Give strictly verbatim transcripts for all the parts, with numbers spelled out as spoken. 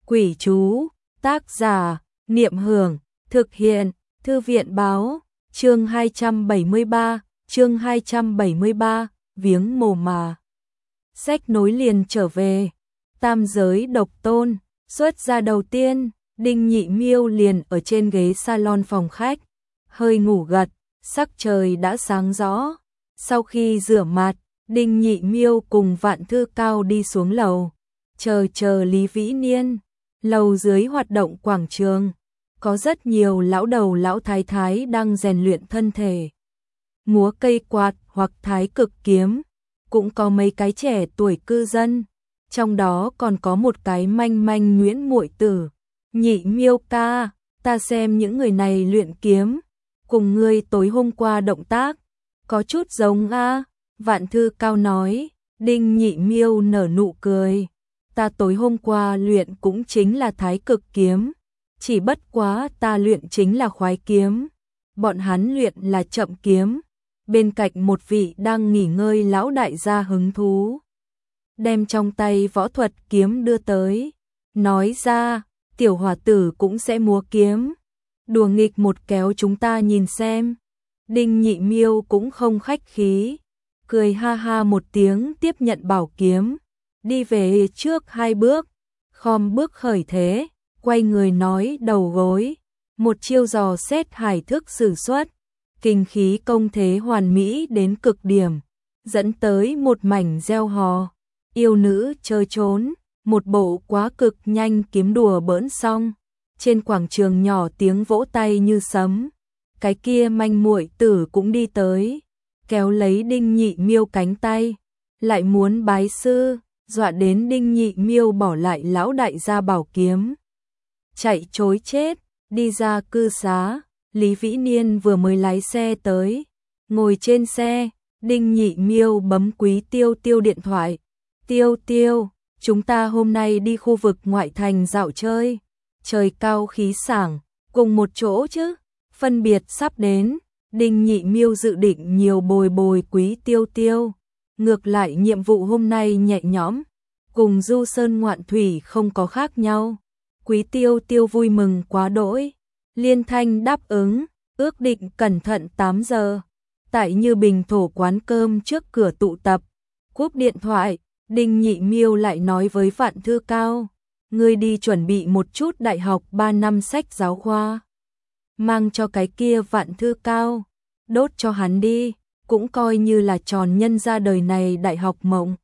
Quỷ chú, tác giả, Niệm Hưởng, thực hiện, Thư viện Báo, chương hai trăm bảy mươi ba, chương hai trăm bảy mươi ba, viếng mồ mà. Sách nối liền trở về, tam giới độc tôn, xuất ra đầu tiên, Đinh Nhị Miêu liền ở trên ghế salon phòng khách, hơi ngủ gật, sắc trời đã sáng rõ. Sau khi rửa mặt, Đinh Nhị Miêu cùng Vạn Thư Cao đi xuống lầu, chờ chờ Lý Vĩ Niên. Lầu dưới hoạt động quảng trường, có rất nhiều lão đầu lão thái thái đang rèn luyện thân thể, múa cây quạt hoặc thái cực kiếm, cũng có mấy cái trẻ tuổi cư dân, trong đó còn có một cái manh manh nhuyễn muội tử. Nhị Miêu ca, ta xem những người này luyện kiếm, cùng ngươi tối hôm qua động tác, có chút giống a. Vạn Thư Cao nói. Đinh Nhị Miêu nở nụ cười. Ta tối hôm qua luyện cũng chính là thái cực kiếm, chỉ bất quá ta luyện chính là khoái kiếm, bọn hắn luyện là chậm kiếm. Bên cạnh một vị đang nghỉ ngơi lão đại gia hứng thú, đem trong tay võ thuật kiếm đưa tới, nói ra, tiểu hòa tử cũng sẽ múa kiếm, đùa nghịch một kéo chúng ta nhìn xem. Đinh Nhị Miêu cũng không khách khí, cười ha ha một tiếng tiếp nhận bảo kiếm, đi về trước hai bước, khom bước khởi thế, quay người nói đầu gối, một chiêu dò xét hải thức sử xuất, kinh khí công thế hoàn mỹ đến cực điểm, dẫn tới một mảnh reo hò, yêu nữ chơi trốn, một bộ quá cực nhanh kiếm đùa bỡn xong, trên quảng trường nhỏ tiếng vỗ tay như sấm, cái kia manh muội tử cũng đi tới, kéo lấy Đinh Nhị Miêu cánh tay, lại muốn bái sư. Dọa đến Đinh Nhị Miêu bỏ lại lão đại gia bảo kiếm, chạy trối chết. Đi ra cư xá, Lý Vĩ Niên vừa mới lái xe tới, ngồi trên xe, Đinh Nhị Miêu bấm Quý Tiêu Tiêu điện thoại. Tiêu Tiêu, chúng ta hôm nay đi khu vực ngoại thành dạo chơi, trời cao khí sảng, cùng một chỗ chứ, phân biệt sắp đến. Đinh Nhị Miêu dự định nhiều bồi bồi Quý Tiêu Tiêu. Ngược lại nhiệm vụ hôm nay nhẹ nhõm, cùng du sơn ngoạn thủy không có khác nhau. Quý Tiêu Tiêu vui mừng quá đỗi, liên thanh đáp ứng, ước định cẩn thận tám giờ. Tại Như Bình thổ quán cơm trước cửa tụ tập, cúp điện thoại, Đinh Nhị Miêu lại nói với Vạn Thư Cao, ngươi đi chuẩn bị một chút đại học ba năm sách giáo khoa, mang cho cái kia Vạn Thư Cao, đốt cho hắn đi, cũng coi như là tròn nhân ra đời này đại học mộng.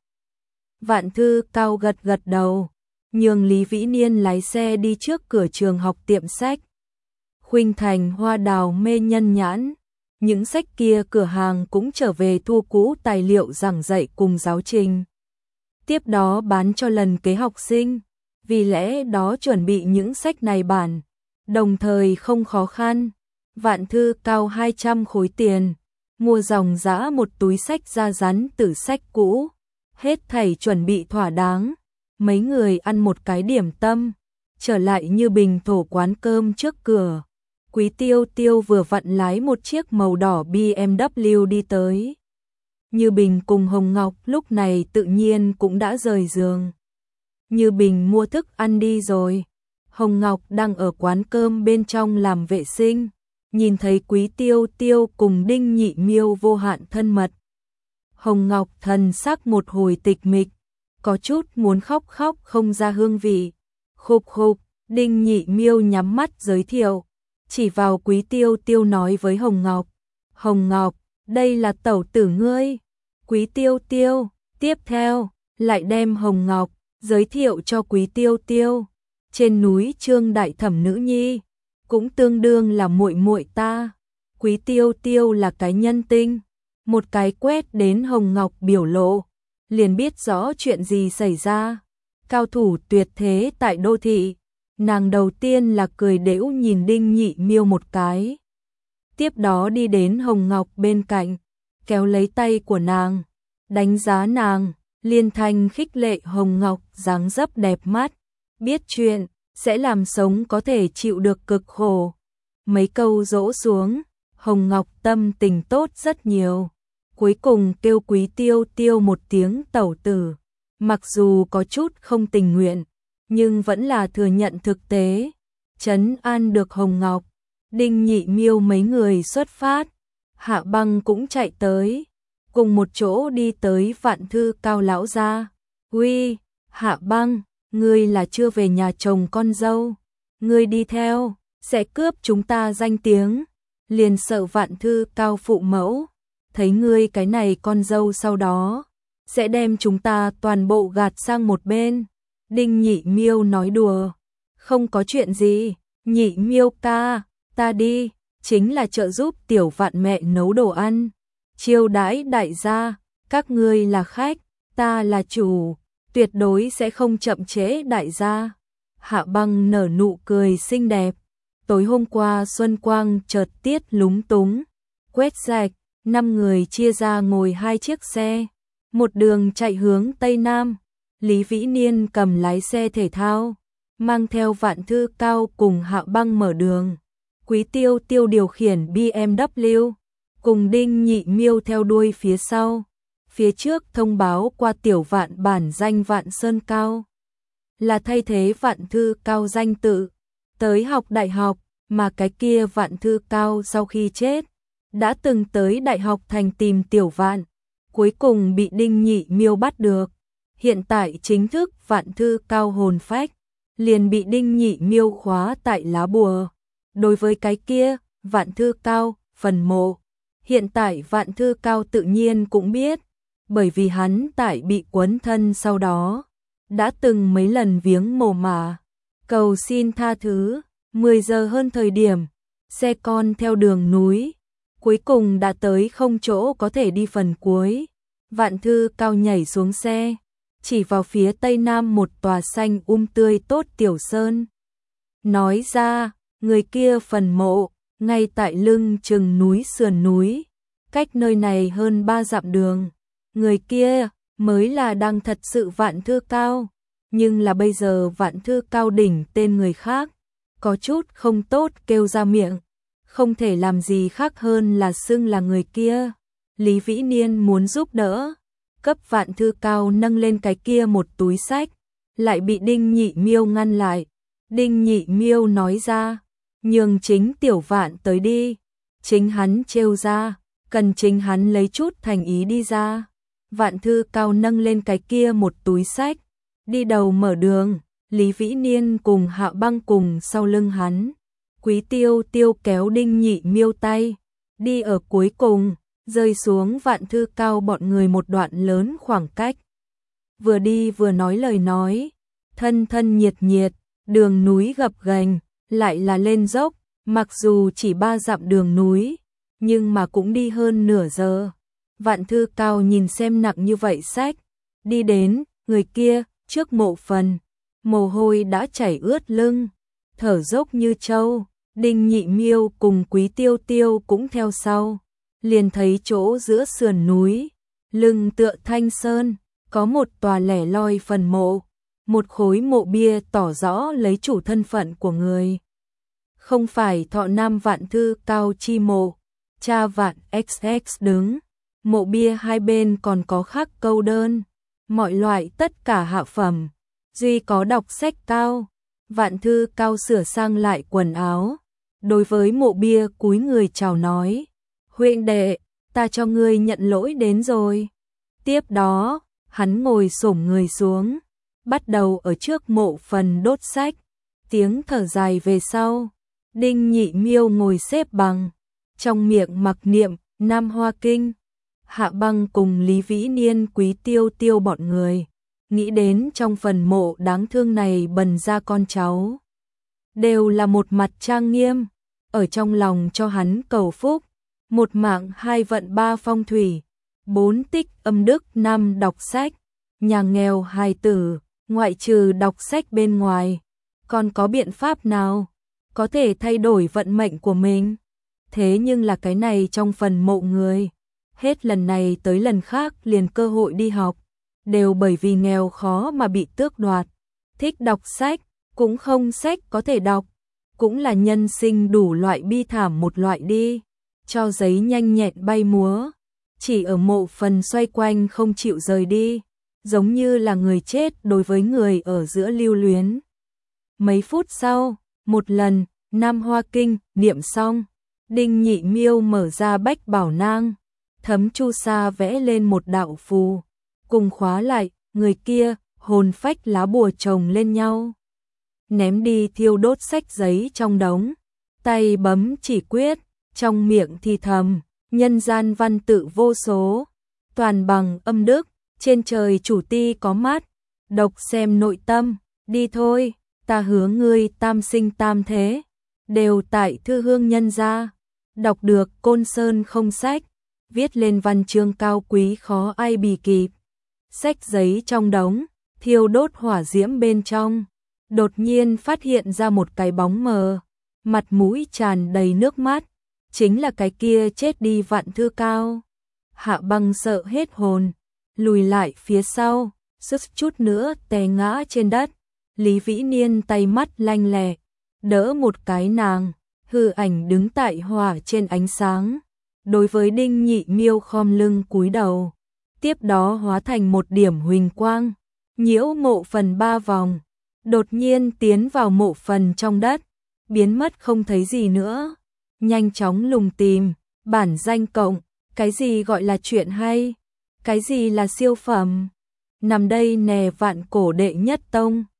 Vạn Thư Cao gật gật đầu, nhường Lý Vĩ Niên lái xe đi trước cửa trường học tiệm sách. Khuynh Thành Hoa Đào Mê Nhân Nhãn, những sách kia cửa hàng cũng trở về thu cũ tài liệu giảng dạy cùng giáo trình, tiếp đó bán cho lần kế học sinh, vì lẽ đó chuẩn bị những sách này bản, đồng thời không khó khăn. Vạn Thư Cao hai trăm khối tiền, mua dòng dã một túi sách da rắn từ sách cũ, hết thảy chuẩn bị thỏa đáng, mấy người ăn một cái điểm tâm, trở lại Như Bình thổ quán cơm trước cửa. Quý Tiêu Tiêu vừa vặn lái một chiếc màu đỏ bê em vê đi tới. Như Bình cùng Hồng Ngọc lúc này tự nhiên cũng đã rời giường. Như Bình mua thức ăn đi rồi, Hồng Ngọc đang ở quán cơm bên trong làm vệ sinh, nhìn thấy Quý Tiêu Tiêu cùng Đinh Nhị Miêu vô hạn thân mật. Hồng Ngọc thần sắc một hồi tịch mịch, có chút muốn khóc khóc không ra hương vị. Khục khục, Đinh Nhị Miêu nhắm mắt giới thiệu, chỉ vào Quý Tiêu Tiêu nói với Hồng Ngọc, Hồng Ngọc, đây là tẩu tử ngươi. Quý Tiêu Tiêu, tiếp theo, lại đem Hồng Ngọc giới thiệu cho Quý Tiêu Tiêu, trên núi Trương đại thẩm nữ nhi, cũng tương đương là muội muội ta. Quý Tiêu Tiêu là cái nhân tinh, một cái quét đến Hồng Ngọc biểu lộ, liền biết rõ chuyện gì xảy ra. Cao thủ tuyệt thế tại đô thị, nàng đầu tiên là cười đễu nhìn Đinh Nhị Miêu một cái, tiếp đó đi đến Hồng Ngọc bên cạnh, kéo lấy tay của nàng, đánh giá nàng, liên thanh khích lệ Hồng Ngọc dáng dấp đẹp mắt, biết chuyện, sẽ làm sống có thể chịu được cực khổ. Mấy câu dỗ xuống, Hồng Ngọc tâm tình tốt rất nhiều, cuối cùng kêu Quý Tiêu Tiêu một tiếng tẩu tử, mặc dù có chút không tình nguyện, nhưng vẫn là thừa nhận thực tế, trấn an được Hồng Ngọc. Đinh Nhị Miêu mấy người xuất phát, Hạ Băng cũng chạy tới, cùng một chỗ đi tới Vạn Thư Cao lão gia. "Uy, Hạ Băng, ngươi là chưa về nhà chồng con dâu, ngươi đi theo sẽ cướp chúng ta danh tiếng, liền sợ Vạn Thư Cao phụ mẫu thấy ngươi cái này con dâu sau đó sẽ đem chúng ta toàn bộ gạt sang một bên." Đinh Nhị Miêu nói đùa, "Không có chuyện gì, Nhị Miêu ca, ta đi, chính là trợ giúp tiểu Vạn mẹ nấu đồ ăn, chiêu đãi đại gia, các ngươi là khách, ta là chủ, tuyệt đối sẽ không chậm trễ đại gia." Hạ Băng nở nụ cười xinh đẹp. Tối hôm qua Xuân Quang chợt tiết lúng túng, quét sạch, năm người chia ra ngồi hai chiếc xe, một đường chạy hướng Tây Nam. Lý Vĩ Niên cầm lái xe thể thao, mang theo Vạn Thư Cao cùng Hạ Băng mở đường. Quý Tiêu Tiêu điều khiển bê em vê, cùng Đinh Nhị Miêu theo đuôi phía sau. Phía trước thông báo qua tiểu Vạn bản danh Vạn Sơn Cao, là thay thế Vạn Thư Cao danh tự, tới học đại học, mà cái kia Vạn Thư Cao sau khi chết, đã từng tới Đại học Thành tìm tiểu Vạn, cuối cùng bị Đinh Nhị Miêu bắt được. Hiện tại chính thức Vạn Thư Cao hồn phách, liền bị Đinh Nhị Miêu khóa tại lá bùa. Đối với cái kia, Vạn Thư Cao, phần mộ, hiện tại Vạn Thư Cao tự nhiên cũng biết, bởi vì hắn tại bị quấn thân sau đó, đã từng mấy lần viếng mồ mà, cầu xin tha thứ. Mười giờ hơn thời điểm, xe con theo đường núi, cuối cùng đã tới không chỗ có thể đi phần cuối. Vạn Thư Cao nhảy xuống xe, chỉ vào phía tây nam một tòa xanh um tươi tốt tiểu sơn, nói ra, người kia phần mộ, ngay tại lưng chừng núi sườn núi, cách nơi này hơn ba dặm đường. Người kia mới là đang thật sự Vạn Thư Cao, nhưng là bây giờ Vạn Thư Cao đỉnh tên người khác, có chút không tốt kêu ra miệng, không thể làm gì khác hơn là xưng là người kia. Lý Vĩ Niên muốn giúp đỡ, cấp Vạn Thư Cao nâng lên cái kia một túi sách, lại bị Đinh Nhị Miêu ngăn lại. Đinh Nhị Miêu nói ra, nhường chính tiểu Vạn tới đi, chính hắn trêu ra, cần chính hắn lấy chút thành ý đi ra. Vạn Thư Cao nâng lên cái kia một túi sách, đi đầu mở đường. Lý Vĩ Niên cùng Hạ Băng cùng sau lưng hắn. Quý Tiêu Tiêu kéo Đinh Nhị Miêu tay, đi ở cuối cùng, rơi xuống Vạn Thư Cao bọn người một đoạn lớn khoảng cách. Vừa đi vừa nói lời nói, thân thân nhiệt nhiệt, đường núi gập ghềnh, lại là lên dốc, mặc dù chỉ ba dặm đường núi, nhưng mà cũng đi hơn nửa giờ. Vạn Thư Cao nhìn xem nặng như vậy sách, đi đến, người kia, trước mộ phần, mồ hôi đã chảy ướt lưng, thở dốc như trâu. Đinh Nhị Miêu cùng Quý Tiêu Tiêu cũng theo sau, liền thấy chỗ giữa sườn núi, lưng tựa thanh sơn, có một tòa lẻ loi phần mộ, một khối mộ bia tỏ rõ lấy chủ thân phận của người. Không phải Thọ Nam Vạn Thư Cao chi mộ, cha Vạn ích ích đứng, mộ bia hai bên còn có khắc câu đơn, mọi loại tất cả hạ phẩm, duy có đọc sách cao. Vạn Thư Cao sửa sang lại quần áo, đối với mộ bia cúi người chào nói, huynh đệ, ta cho ngươi nhận lỗi đến rồi. Tiếp đó, hắn ngồi xổm người xuống, bắt đầu ở trước mộ phần đốt sách, tiếng thở dài về sau. Đinh Nhị Miêu ngồi xếp bằng, trong miệng mặc niệm Nam Hoa Kinh. Hạ Băng cùng Lý Vĩ Niên Quý Tiêu Tiêu bọn người, nghĩ đến trong phần mộ đáng thương này bần ra con cháu, đều là một mặt trang nghiêm, ở trong lòng cho hắn cầu phúc, một mạng hai vận ba phong thủy, bốn tích âm đức năm đọc sách, nhà nghèo hài tử, ngoại trừ đọc sách bên ngoài, còn có biện pháp nào có thể thay đổi vận mệnh của mình? Thế nhưng là cái này trong phần mộ người, hết lần này tới lần khác liền cơ hội đi học, đều bởi vì nghèo khó mà bị tước đoạt. Thích đọc sách, cũng không sách có thể đọc, cũng là nhân sinh đủ loại bi thảm một loại đi, cho giấy nhanh nhẹn bay múa, chỉ ở mộ phần xoay quanh không chịu rời đi. giống như là người chết đối với người ở giữa lưu luyến. Mấy phút sau, một lần, Nam Hoa Kinh niệm xong, Đinh Nhị Miêu mở ra Bách Bảo Nang, thấm chu sa vẽ lên một đạo phù, cùng khóa lại, người kia, hồn phách lá bùa chồng lên nhau. Ném đi thiêu đốt sách giấy trong đống, tay bấm chỉ quyết, trong miệng thì thầm, nhân gian văn tự vô số, toàn bằng âm đức, trên trời chủ ti có mắt, độc xem nội tâm, đi thôi, ta hứa ngươi tam sinh tam thế, đều tại thư hương nhân gia, đọc được Côn Sơn không sách, viết lên văn chương cao quý khó ai bì kịp. Sách giấy trong đống, thiêu đốt hỏa diễm bên trong, đột nhiên phát hiện ra một cái bóng mờ, mặt mũi tràn đầy nước mắt, chính là cái kia chết đi Vạn Thư Cao. Hạ Băng sợ hết hồn, lùi lại phía sau, suýt chút nữa té ngã trên đất. Lý Vĩ Niên tay mắt lanh lẹ, đỡ một cái nàng, hư ảnh đứng tại hỏa trên ánh sáng, đối với Đinh Nhị Miêu khom lưng cúi đầu, tiếp đó hóa thành một điểm huỳnh quang, nhiễu mộ phần ba vòng, đột nhiên tiến vào mộ phần trong đất, biến mất không thấy gì nữa. Nhanh chóng lùng tìm, bản danh cộng, cái gì gọi là chuyện hay, cái gì là siêu phẩm, nằm đây nè Vạn Cổ đệ nhất tông.